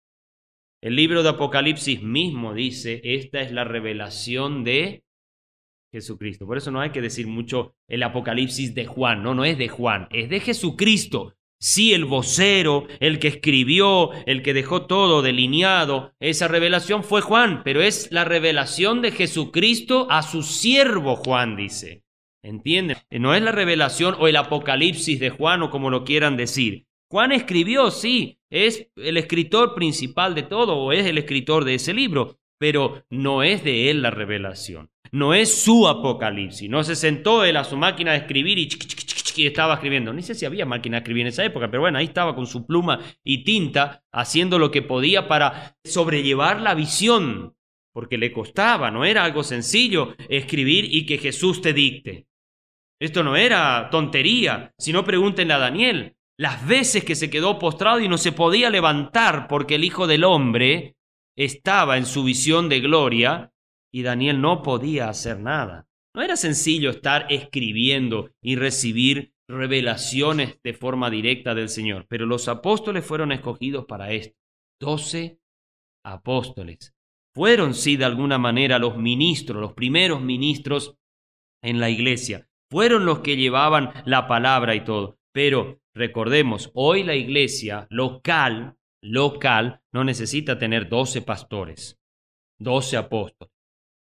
El libro de Apocalipsis mismo dice, esta es la revelación de Jesucristo. Por eso no hay que decir mucho el Apocalipsis de Juan, no, no es de Juan, es de Jesucristo. Sí, el vocero, el que escribió, el que dejó todo delineado, esa revelación fue Juan, pero es la revelación de Jesucristo a su siervo Juan, dice. ¿Entienden? No es la revelación o el Apocalipsis de Juan o como lo quieran decir. Juan escribió, sí, es el escritor principal de todo o es el escritor de ese libro, pero no es de él la revelación. No es su Apocalipsis. No se sentó él a su máquina de escribir y, chiqui, chiqui, chiqui, y estaba escribiendo. Ni sé si había máquina de escribir en esa época, pero bueno, ahí estaba con su pluma y tinta haciendo lo que podía para sobrellevar la visión, porque le costaba, no era algo sencillo escribir y que Jesús te dicte. Esto no era tontería, si no pregúntenle a Daniel. Las veces que se quedó postrado y no se podía levantar porque el Hijo del Hombre estaba en su visión de gloria y Daniel no podía hacer nada. No era sencillo estar escribiendo y recibir revelaciones de forma directa del Señor, pero los apóstoles fueron escogidos para esto. Doce apóstoles. Fueron, sí, de alguna manera los ministros, los primeros ministros en la iglesia. Fueron los que llevaban la palabra y todo. Pero recordemos, hoy la iglesia local, local, no necesita tener doce pastores, doce apóstoles,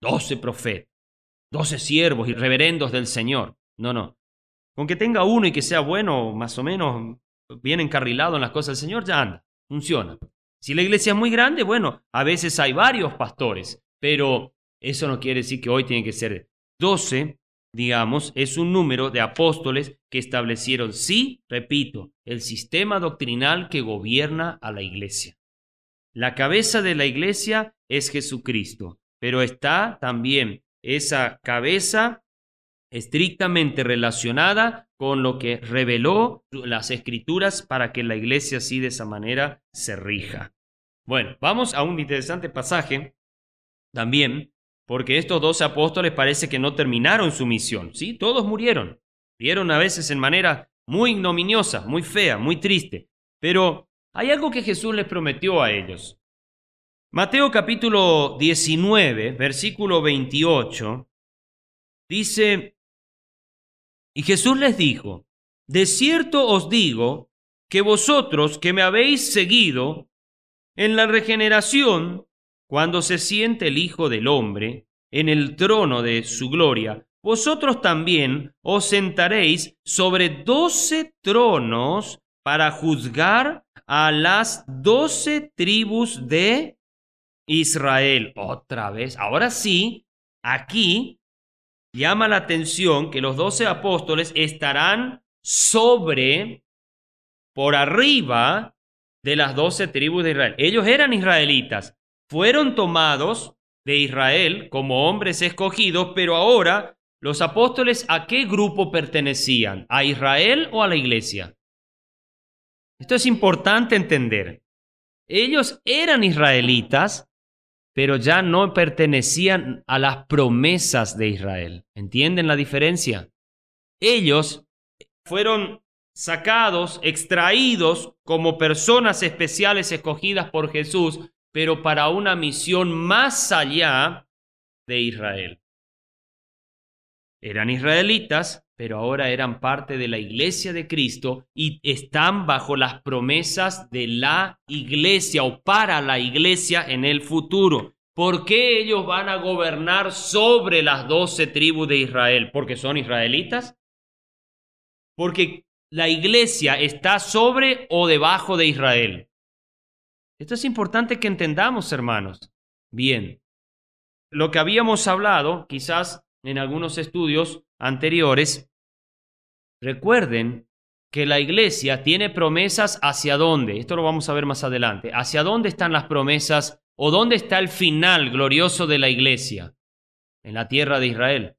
doce profetas, doce siervos y reverendos del Señor. No, no. Con que tenga uno y que sea bueno, más o menos bien encarrilado en las cosas del Señor, ya anda, funciona. Si la iglesia es muy grande, bueno, a veces hay varios pastores, pero eso no quiere decir que hoy tiene que ser doce, digamos, es un número de apóstoles que establecieron, sí, repito, el sistema doctrinal que gobierna a la iglesia. La cabeza de la iglesia es Jesucristo, pero está también esa cabeza estrictamente relacionada con lo que reveló las Escrituras para que la iglesia así de esa manera se rija. Bueno, vamos a un interesante pasaje también, porque estos doce apóstoles parece que no terminaron su misión, ¿sí? Todos murieron, murieron a veces en manera muy ignominiosa, muy fea, muy triste, pero hay algo que Jesús les prometió a ellos. Mateo capítulo diecinueve, versículo veintiocho, dice: y Jesús les dijo, de cierto os digo que vosotros que me habéis seguido, en la regeneración, cuando se siente el Hijo del Hombre en el trono de su gloria, vosotros también os sentaréis sobre doce tronos para juzgar a las doce tribus de Israel. Otra vez, ahora sí, aquí llama la atención que los doce apóstoles estarán sobre, por arriba de las doce tribus de Israel. Ellos eran israelitas, fueron tomados de Israel como hombres escogidos, pero ahora los apóstoles, ¿a qué grupo pertenecían? ¿A Israel o a la iglesia? Esto es importante entender. Ellos eran israelitas, pero ya no pertenecían a las promesas de Israel. ¿Entienden la diferencia? Ellos fueron sacados, extraídos como personas especiales escogidas por Jesús, pero para una misión más allá de Israel. Eran israelitas, pero ahora eran parte de la iglesia de Cristo y están bajo las promesas de la iglesia o para la iglesia en el futuro. ¿Por qué ellos van a gobernar sobre las doce tribus de Israel? ¿Porque son israelitas? Porque la iglesia está sobre o debajo de Israel. Esto es importante que entendamos, hermanos. Bien, lo que habíamos hablado, quizás en algunos estudios anteriores, recuerden que la iglesia tiene promesas hacia dónde. Esto lo vamos a ver más adelante. ¿Hacia dónde están las promesas o dónde está el final glorioso de la iglesia? En la tierra de Israel.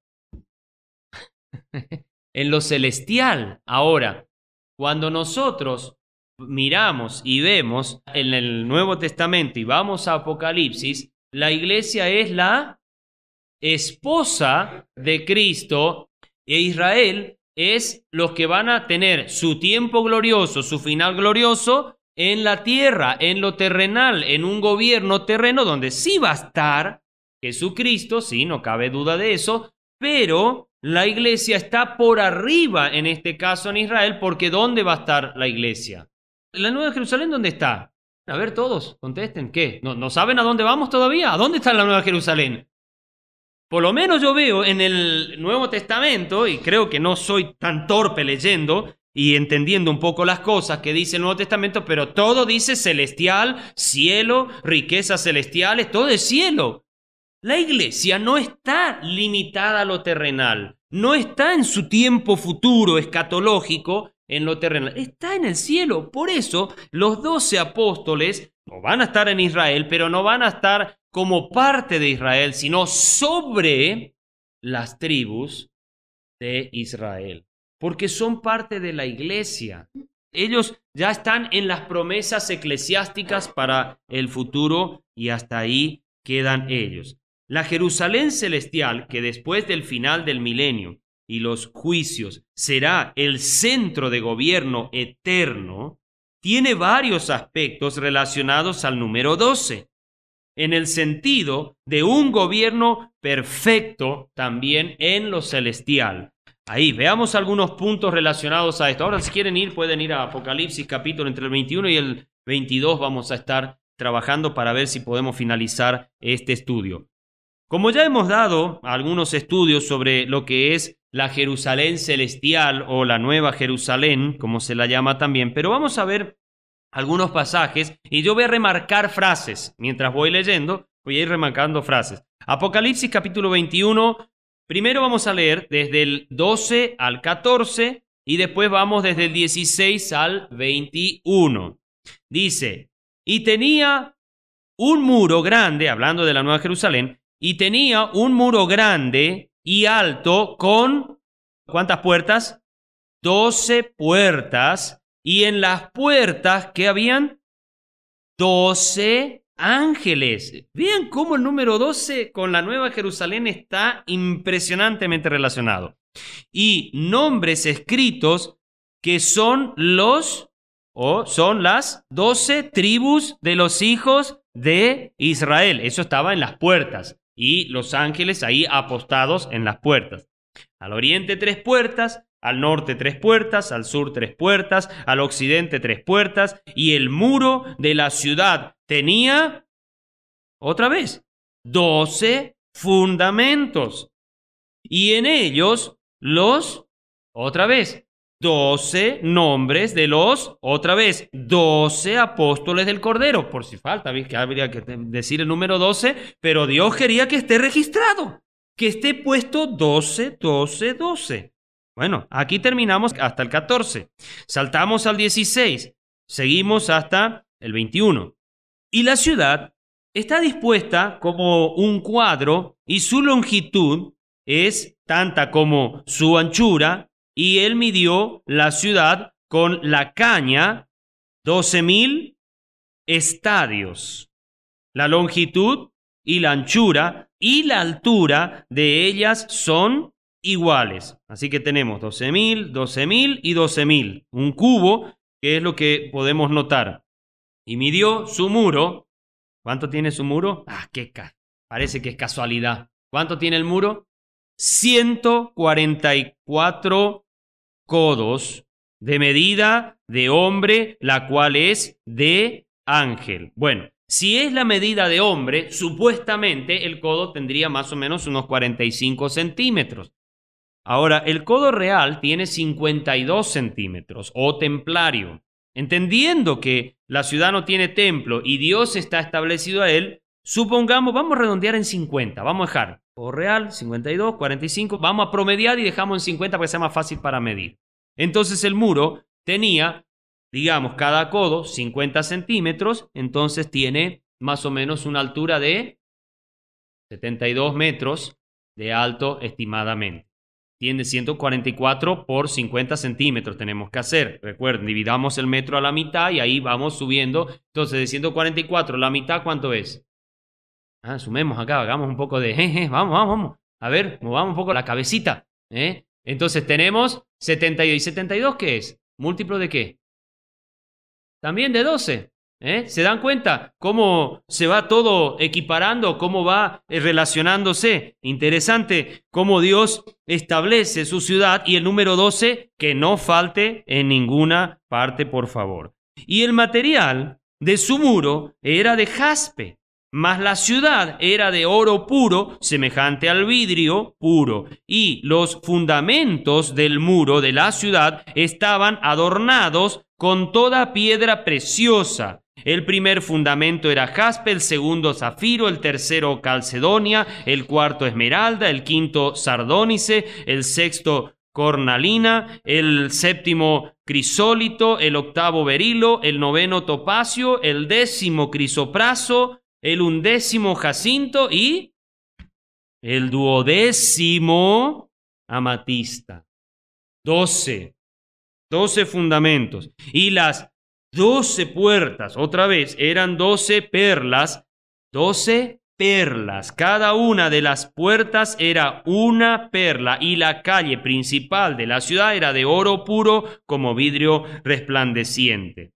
En lo celestial. Ahora, cuando nosotros miramos y vemos en el Nuevo Testamento y vamos a Apocalipsis, la iglesia es la esposa de Cristo e Israel es los que van a tener su tiempo glorioso, su final glorioso en la tierra, en lo terrenal, en un gobierno terreno donde sí va a estar Jesucristo, sí, no cabe duda de eso, pero la iglesia está por arriba en este caso en Israel, porque ¿dónde va a estar la iglesia? ¿La Nueva Jerusalén dónde está? A ver, todos, contesten, ¿qué? ¿No, no saben a dónde vamos todavía? ¿A dónde está la Nueva Jerusalén? Por lo menos yo veo en el Nuevo Testamento, y creo que no soy tan torpe leyendo y entendiendo un poco las cosas que dice el Nuevo Testamento, pero todo dice celestial, cielo, riquezas celestiales, todo es cielo. La iglesia no está limitada a lo terrenal, no está en su tiempo futuro escatológico en lo terrenal, está en el cielo. Por eso los doce apóstoles no van a estar en Israel, pero no van a estar como parte de Israel, sino sobre las tribus de Israel, porque son parte de la iglesia. Ellos ya están en las promesas eclesiásticas para el futuro y hasta ahí quedan ellos. La Jerusalén celestial, que después del final del milenio y los juicios será el centro de gobierno eterno, tiene varios aspectos relacionados al número doce, en el sentido de un gobierno perfecto también en lo celestial. Ahí, veamos algunos puntos relacionados a esto. Ahora, si quieren ir, pueden ir a Apocalipsis capítulo entre el veintiuno y el veintidós. Vamos a estar trabajando para ver si podemos finalizar este estudio. Como ya hemos dado algunos estudios sobre lo que es la Jerusalén celestial o la Nueva Jerusalén, como se la llama también, pero vamos a ver algunos pasajes y yo voy a remarcar frases. Mientras voy leyendo, voy a ir remarcando frases. Apocalipsis capítulo veintiuno, primero vamos a leer desde el doce al catorce y después vamos desde el dieciséis al veintiuno. Dice, y tenía un muro grande, hablando de la Nueva Jerusalén, y tenía un muro grande y alto con, ¿cuántas puertas? Doce puertas, y en las puertas, ¿qué habían? Doce ángeles. Vean cómo el número doce con la Nueva Jerusalén está impresionantemente relacionado. Y nombres escritos que son los, o son las doce tribus de los hijos de Israel. Eso estaba en las puertas. Y los ángeles ahí apostados en las puertas. Al oriente tres puertas, al norte tres puertas, al sur tres puertas, al occidente tres puertas, y el muro de la ciudad tenía, otra vez, doce fundamentos. Y en ellos los, otra vez, doce nombres de los, otra vez, doce apóstoles del Cordero. Por si falta, ¿ves? Que habría que decir el número doce, pero Dios quería que esté registrado, que esté puesto doce, doce, doce. Bueno, aquí terminamos hasta el catorce. Saltamos al dieciséis, seguimos hasta el veintiuno. Y la ciudad está dispuesta como un cuadro y su longitud es tanta como su anchura, y él midió la ciudad con la caña doce mil estadios. La longitud y la anchura y la altura de ellas son iguales. Así que tenemos doce mil, doce mil y doce mil. Un cubo, que es lo que podemos notar. Y midió su muro. ¿Cuánto tiene su muro? Ah, qué ca- parece que es casualidad. ¿Cuánto tiene el muro? ciento cuarenta y cuatro codos de medida de hombre, la cual es de ángel. Bueno, si es la medida de hombre, supuestamente el codo tendría más o menos unos cuarenta y cinco centímetros. Ahora, el codo real tiene cincuenta y dos centímetros, o templario. Entendiendo que la ciudad no tiene templo y Dios está establecido a él, supongamos, vamos a redondear en cincuenta, vamos a dejar codo real, cincuenta y dos, cuarenta y cinco, vamos a promediar y dejamos en cincuenta para que sea más fácil para medir. Entonces el muro tenía, digamos, cada codo cincuenta centímetros, entonces tiene más o menos una altura de setenta y dos metros de alto estimadamente. Tiene ciento cuarenta y cuatro por cincuenta centímetros tenemos que hacer. Recuerden, dividamos el metro a la mitad y ahí vamos subiendo. Entonces, de ciento cuarenta y cuatro, la mitad, ¿cuánto es? Ah, sumemos acá, hagamos un poco de... Jeje, vamos, vamos, vamos. A ver, movamos un poco la cabecita. ¿eh? Entonces tenemos setenta y dos. ¿Y setenta y dos qué es? ¿Múltiplo de qué? También de doce. ¿Eh? ¿Se dan cuenta cómo se va todo equiparando, cómo va relacionándose? Interesante cómo Dios establece su ciudad, y el número doce que no falte en ninguna parte, por favor. Y el material de su muro era de jaspe, mas la ciudad era de oro puro, semejante al vidrio puro, y los fundamentos del muro de la ciudad estaban adornados con toda piedra preciosa. El primer fundamento era jaspe, el segundo zafiro, el tercero calcedonia, el cuarto esmeralda, el quinto sardónice, el sexto cornalina, el séptimo crisólito, el octavo berilo, el noveno topacio, el décimo crisopraso, el undécimo jacinto y el duodécimo amatista. Doce. Doce fundamentos. Y las doce puertas, otra vez, eran doce perlas. Doce perlas. Cada una de las puertas era una perla, y la calle principal de la ciudad era de oro puro como vidrio resplandeciente.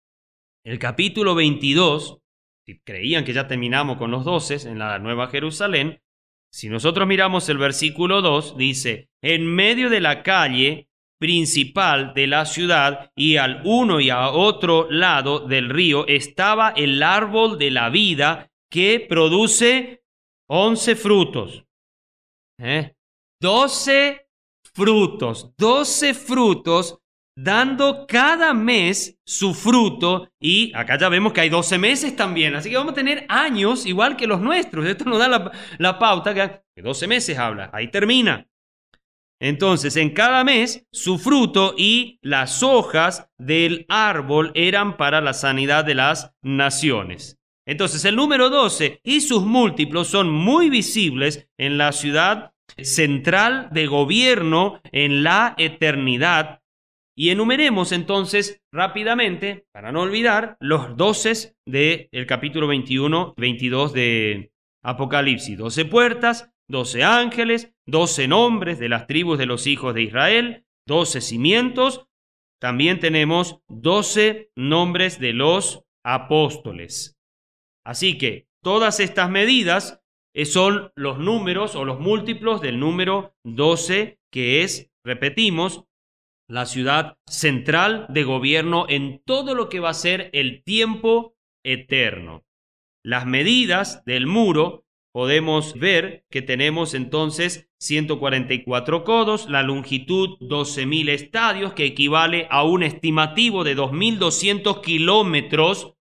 El capítulo veintidós, si creían que ya terminamos con los doce en la Nueva Jerusalén, si nosotros miramos el versículo dos, dice: en medio de la calle principal de la ciudad y al uno y a otro lado del río estaba el árbol de la vida, que produce, once frutos. ¿Eh? doce frutos. doce frutos dando cada mes su fruto. Y acá ya vemos que hay doce meses también. Así que vamos a tener años igual que los nuestros. Esto nos da la, la pauta que doce meses habla. Ahí termina. Entonces, en cada mes, su fruto y las hojas del árbol eran para la sanidad de las naciones. Entonces, el número doce y sus múltiplos son muy visibles en la ciudad central de gobierno en la eternidad. Y enumeremos entonces rápidamente, para no olvidar, los doce del capítulo veintiuno, veintidós de Apocalipsis. doce puertas, doce ángeles, doce nombres de las tribus de los hijos de Israel, doce cimientos. También tenemos doce nombres de los apóstoles. Así que todas estas medidas son los números o los múltiplos del número doce, que es, repetimos, la ciudad central de gobierno en todo lo que va a ser el tiempo eterno. Las medidas del muro, podemos ver que tenemos entonces ciento cuarenta y cuatro codos, la longitud doce mil estadios, que equivale a un estimativo de dos mil doscientos kilómetros,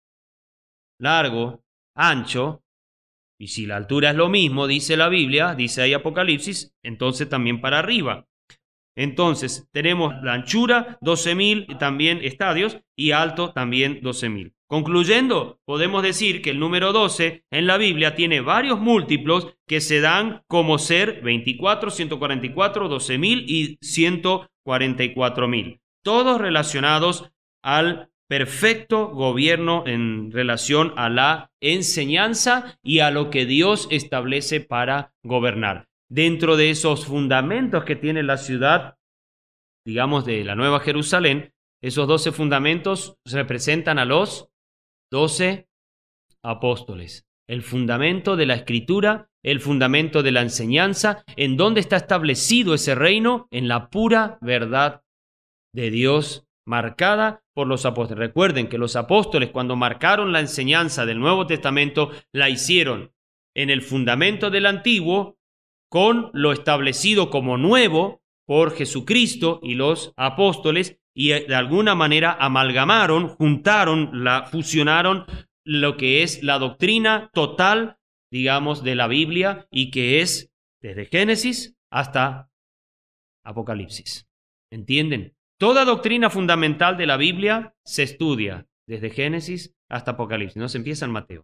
largo, ancho, y si la altura es lo mismo, dice la Biblia, dice ahí Apocalipsis, entonces también para arriba. Entonces tenemos la anchura doce mil también estadios y alto también doce mil. Concluyendo, podemos decir que el número doce en la Biblia tiene varios múltiplos que se dan como ser veinticuatro, ciento cuarenta y cuatro, doce mil y ciento cuarenta y cuatro mil. Todos relacionados al perfecto gobierno en relación a la enseñanza y a lo que Dios establece para gobernar. Dentro de esos fundamentos que tiene la ciudad, digamos, de la Nueva Jerusalén, esos doce fundamentos representan a los doce apóstoles. El fundamento de la Escritura, el fundamento de la enseñanza. ¿En dónde está establecido ese reino? En la pura verdad de Dios, marcada por los apóstoles. Recuerden que los apóstoles, cuando marcaron la enseñanza del Nuevo Testamento, la hicieron en el fundamento del Antiguo, con lo establecido como nuevo por Jesucristo y los apóstoles, y de alguna manera amalgamaron, juntaron, la, fusionaron lo que es la doctrina total, digamos, de la Biblia, y que es desde Génesis hasta Apocalipsis. ¿Entienden? Toda doctrina fundamental de la Biblia se estudia desde Génesis hasta Apocalipsis, no se empieza en Mateo.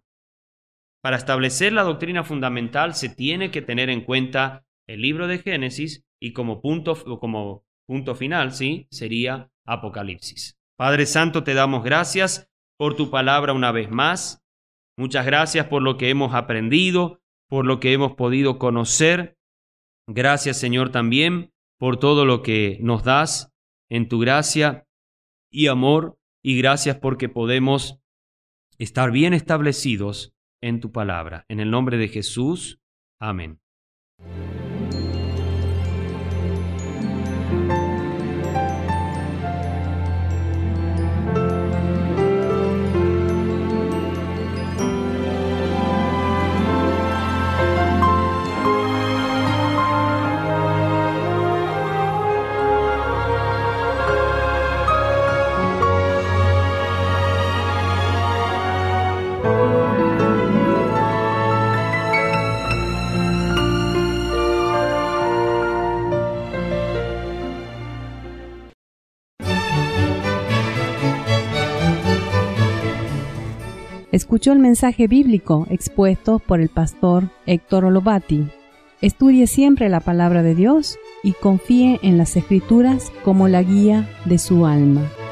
Para establecer la doctrina fundamental se tiene que tener en cuenta el libro de Génesis y como punto, como punto final, ¿sí?, sería Apocalipsis. Padre Santo, te damos gracias por tu palabra una vez más. Muchas gracias por lo que hemos aprendido, por lo que hemos podido conocer. Gracias, Señor, también por todo lo que nos das en tu gracia y amor. Y gracias porque podemos estar bien establecidos en tu palabra. En el nombre de Jesús. Amén. Escuchó el mensaje bíblico expuesto por el pastor Héctor Olovati. Estudie siempre la palabra de Dios y confíe en las Escrituras como la guía de su alma.